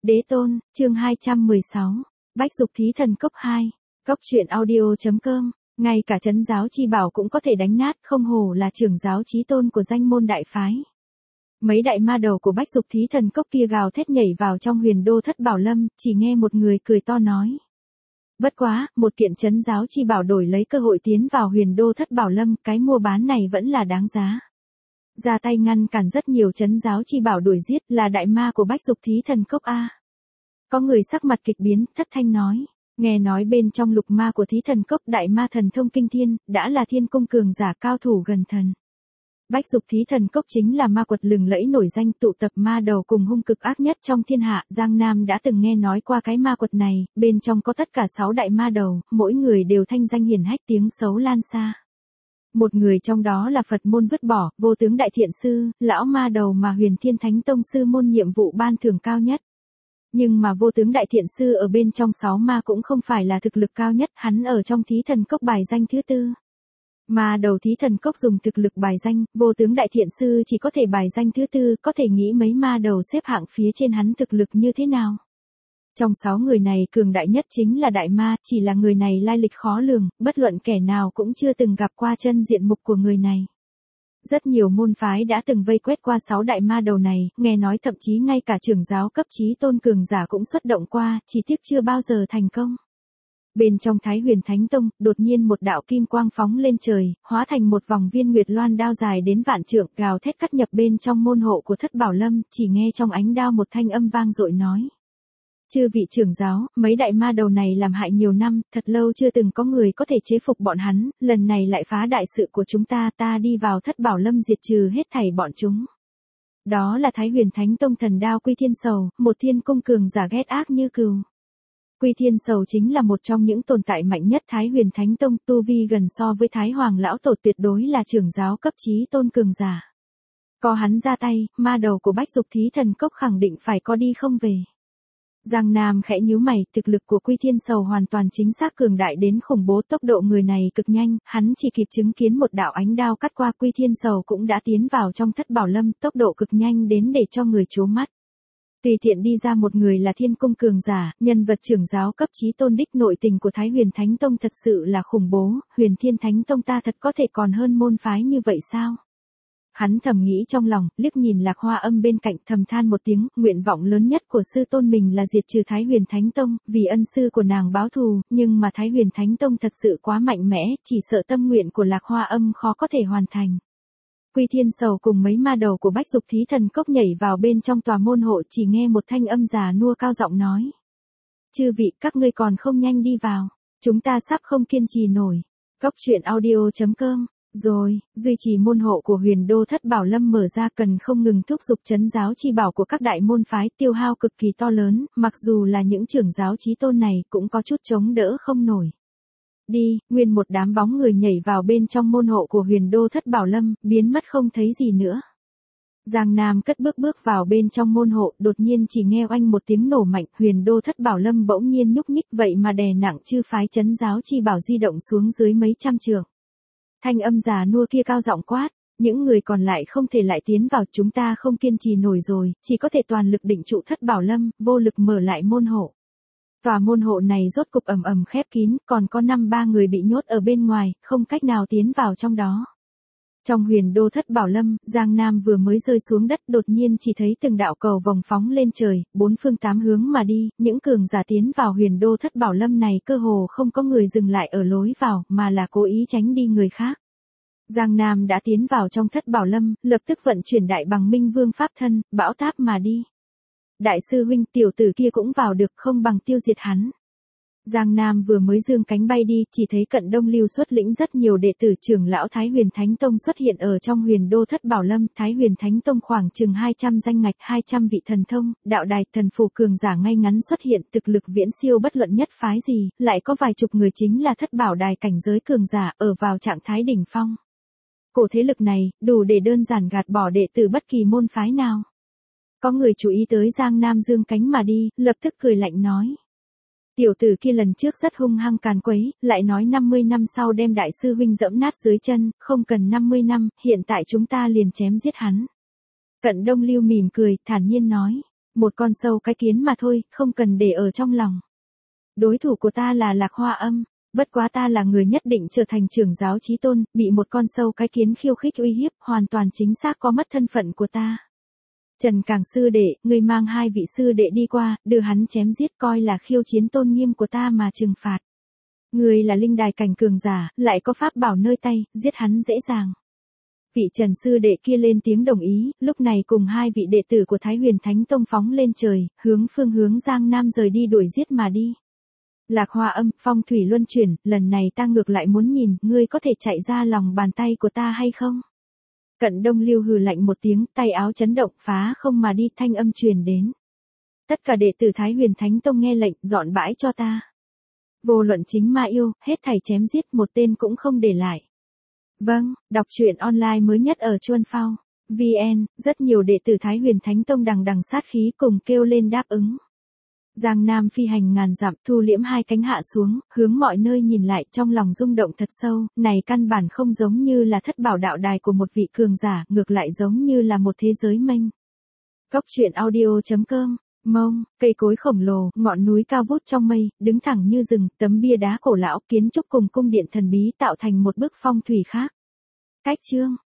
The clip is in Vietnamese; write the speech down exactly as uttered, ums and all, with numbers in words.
Đế tôn, chương hai trăm mười sáu, Bách Dục Thí Thần Cốc hai, Cốc truyện audio.com, ngay cả trấn giáo chi bảo cũng có thể đánh nát, không hổ là trưởng giáo chí tôn của danh môn đại phái. Mấy đại ma đầu của Bách Dục Thí Thần Cốc kia gào thét nhảy vào trong huyền đô thất bảo lâm, chỉ nghe một người cười to nói. Bất quá, một kiện trấn giáo chi bảo đổi lấy cơ hội tiến vào huyền đô thất bảo lâm, cái mua bán này vẫn là đáng giá. Ra tay ngăn cản rất nhiều trấn giáo chi bảo đuổi giết là đại ma của Bách Dục Thí Thần Cốc A. Có người sắc mặt kịch biến, thất thanh nói, nghe nói bên trong lục ma của Thí Thần Cốc đại ma thần thông kinh thiên, đã là thiên cung cường giả cao thủ gần thần. Bách Dục Thí Thần Cốc chính là ma quật lừng lẫy nổi danh tụ tập ma đầu cùng hung cực ác nhất trong thiên hạ, Giang Nam đã từng nghe nói qua cái ma quật này, bên trong có tất cả sáu đại ma đầu, mỗi người đều thanh danh hiển hách tiếng xấu lan xa. Một người trong đó là Phật môn vứt bỏ, vô tướng đại thiện sư, lão ma đầu mà Huyền Thiên Thánh Tông sư môn nhiệm vụ ban thưởng cao nhất. Nhưng mà vô tướng đại thiện sư ở bên trong sáu ma cũng không phải là thực lực cao nhất, hắn ở trong Thí Thần Cốc bài danh thứ tư. Ma đầu Thí Thần Cốc dùng thực lực bài danh, vô tướng đại thiện sư chỉ có thể bài danh thứ tư, có thể nghĩ mấy ma đầu xếp hạng phía trên hắn thực lực như thế nào. Trong sáu người này cường đại nhất chính là đại ma, chỉ là người này lai lịch khó lường, bất luận kẻ nào cũng chưa từng gặp qua chân diện mục của người này. Rất nhiều môn phái đã từng vây quét qua sáu đại ma đầu này, nghe nói thậm chí ngay cả trưởng giáo cấp chí tôn cường giả cũng xuất động qua, chỉ tiếc chưa bao giờ thành công. Bên trong Thái Huyền Thánh Tông, đột nhiên một đạo kim quang phóng lên trời, hóa thành một vòng viên nguyệt loan đao dài đến vạn trượng, gào thét cắt nhập bên trong môn hộ của Thất Bảo Lâm, chỉ nghe trong ánh đao một thanh âm vang dội nói. Chư vị trưởng giáo, mấy đại ma đầu này làm hại nhiều năm, thật lâu chưa từng có người có thể chế phục bọn hắn, lần này lại phá đại sự của chúng ta, ta đi vào Thất Bảo Lâm diệt trừ hết thảy bọn chúng. Đó là Thái Huyền Thánh Tông thần đao Quy Thiên Sầu, một thiên cung cường giả ghét ác như cừu. Quy Thiên Sầu chính là một trong những tồn tại mạnh nhất Thái Huyền Thánh Tông, tu vi gần so với Thái Hoàng lão tổ, tuyệt đối là trưởng giáo cấp chí tôn cường giả. Có hắn ra tay, ma đầu của Bách Dục Thí Thần Cốc khẳng định phải có đi không về. Giang Nam khẽ nhíu mày, thực lực của Quy Thiên Sầu hoàn toàn chính xác cường đại đến khủng bố, tốc độ người này cực nhanh, hắn chỉ kịp chứng kiến một đạo ánh đao cắt qua, Quy Thiên Sầu cũng đã tiến vào trong Thất Bảo Lâm, tốc độ cực nhanh đến để cho người trố mắt. Tùy tiện đi ra một người là thiên cung cường giả, nhân vật trưởng giáo cấp chí tôn đích, nội tình của Thái Huyền Thánh Tông thật sự là khủng bố, Huyền Thiên Thánh Tông ta thật có thể còn hơn môn phái như vậy sao? Hắn thầm nghĩ trong lòng, liếc nhìn Lạc Hoa Âm bên cạnh, thầm than một tiếng, nguyện vọng lớn nhất của sư tôn mình là diệt trừ Thái Huyền Thánh Tông, vì ân sư của nàng báo thù, nhưng mà Thái Huyền Thánh Tông thật sự quá mạnh mẽ, chỉ sợ tâm nguyện của Lạc Hoa Âm khó có thể hoàn thành. Quy Thiên Sầu cùng mấy ma đầu của Bách Dục Thí Thần Cốc nhảy vào bên trong tòa môn hộ, chỉ nghe một thanh âm già nua cao giọng nói. Chư vị, các ngươi còn không nhanh đi vào, chúng ta sắp không kiên trì nổi. Cốc truyện audio.com. Rồi, duy trì môn hộ của huyền đô Thất Bảo Lâm mở ra, cần không ngừng thúc giục trấn giáo chi bảo của các đại môn phái, tiêu hao cực kỳ to lớn, mặc dù là những trưởng giáo chí tôn này cũng có chút chống đỡ không nổi. Đi, nguyên một đám bóng người nhảy vào bên trong môn hộ của huyền đô Thất Bảo Lâm, biến mất không thấy gì nữa. Giang Nam cất bước bước vào bên trong môn hộ, đột nhiên chỉ nghe oanh một tiếng nổ mạnh, huyền đô Thất Bảo Lâm bỗng nhiên nhúc nhích, vậy mà đè nặng chư phái trấn giáo chi bảo di động xuống dưới mấy trăm trượng. Thanh âm già nua kia cao giọng quát, những người còn lại không thể lại tiến vào, chúng ta không kiên trì nổi rồi, chỉ có thể toàn lực định trụ Thất Bảo Lâm, vô lực mở lại môn hộ. Tòa môn hộ này rốt cục ầm ầm khép kín, còn có năm ba người bị nhốt ở bên ngoài, không cách nào tiến vào trong đó. Trong huyền đô Thất Bảo Lâm, Giang Nam vừa mới rơi xuống đất, đột nhiên chỉ thấy từng đạo cầu vòng phóng lên trời, bốn phương tám hướng mà đi, những cường giả tiến vào huyền đô Thất Bảo Lâm này cơ hồ không có người dừng lại ở lối vào, mà là cố ý tránh đi người khác. Giang Nam đã tiến vào trong Thất Bảo Lâm, lập tức vận chuyển đại bằng minh vương pháp thân, bão táp mà đi. Đại sư huynh, tiểu tử kia cũng vào được, không bằng tiêu diệt hắn. Giang Nam vừa mới dương cánh bay đi, chỉ thấy Cận Đông Lưu xuất lĩnh rất nhiều đệ tử trưởng lão Thái Huyền Thánh Tông xuất hiện ở trong huyền đô Thất Bảo Lâm. Thái Huyền Thánh Tông khoảng chừng hai trăm danh ngạch, hai trăm vị thần thông, đạo đài, thần phù cường giả ngay ngắn xuất hiện, thực lực viễn siêu bất luận nhất phái gì, lại có vài chục người chính là thất bảo đài cảnh giới cường giả ở vào trạng thái đỉnh phong. Cổ thế lực này, đủ để đơn giản gạt bỏ đệ tử bất kỳ môn phái nào. Có người chú ý tới Giang Nam dương cánh mà đi, lập tức cười lạnh nói. Tiểu tử kia lần trước rất hung hăng càn quấy, lại nói năm mươi năm sau đem đại sư huynh dẫm nát dưới chân, không cần năm mươi năm, hiện tại chúng ta liền chém giết hắn. Cận Đông Lưu mỉm cười, thản nhiên nói. Một con sâu cái kiến mà thôi, không cần để ở trong lòng. Đối thủ của ta là Lạc Hoa Âm, bất quá ta là người nhất định trở thành trưởng giáo chí tôn, bị một con sâu cái kiến khiêu khích uy hiếp, hoàn toàn chính xác có mất thân phận của ta. Trần Cảng sư đệ, ngươi mang hai vị sư đệ đi qua, đưa hắn chém giết coi là khiêu chiến tôn nghiêm của ta mà trừng phạt. Ngươi là linh đài cảnh cường giả, lại có pháp bảo nơi tay, giết hắn dễ dàng. Vị Trần sư đệ kia lên tiếng đồng ý, lúc này cùng hai vị đệ tử của Thái Huyền Thánh Tông phóng lên trời, hướng phương hướng Giang Nam rời đi đuổi giết mà đi. Lạc Hoa Âm, phong thủy luân chuyển, lần này ta ngược lại muốn nhìn, ngươi có thể chạy ra lòng bàn tay của ta hay không? Cận Đông Lưu hừ lạnh một tiếng, tay áo chấn động, phá không mà đi, thanh âm truyền đến. Tất cả đệ tử Thái Huyền Thánh Tông nghe lệnh, dọn bãi cho ta. Vô luận chính ma yêu, hết thảy chém giết, một tên cũng không để lại. Vâng, đọc truyện online mới nhất ở Chuan Phao vê en, rất nhiều đệ tử Thái Huyền Thánh Tông đằng đằng sát khí cùng kêu lên đáp ứng. Giang Nam phi hành ngàn dặm, thu liễm hai cánh hạ xuống, hướng mọi nơi nhìn lại, trong lòng rung động thật sâu, này căn bản không giống như là thất bảo đạo đài của một vị cường giả, ngược lại giống như là một thế giới mênh. Cốc truyện audio chấm com, Mông, cây cối khổng lồ, ngọn núi cao vút trong mây, đứng thẳng như rừng, tấm bia đá cổ lão, kiến trúc cùng cung điện thần bí tạo thành một bức phong thủy khác. Cách chương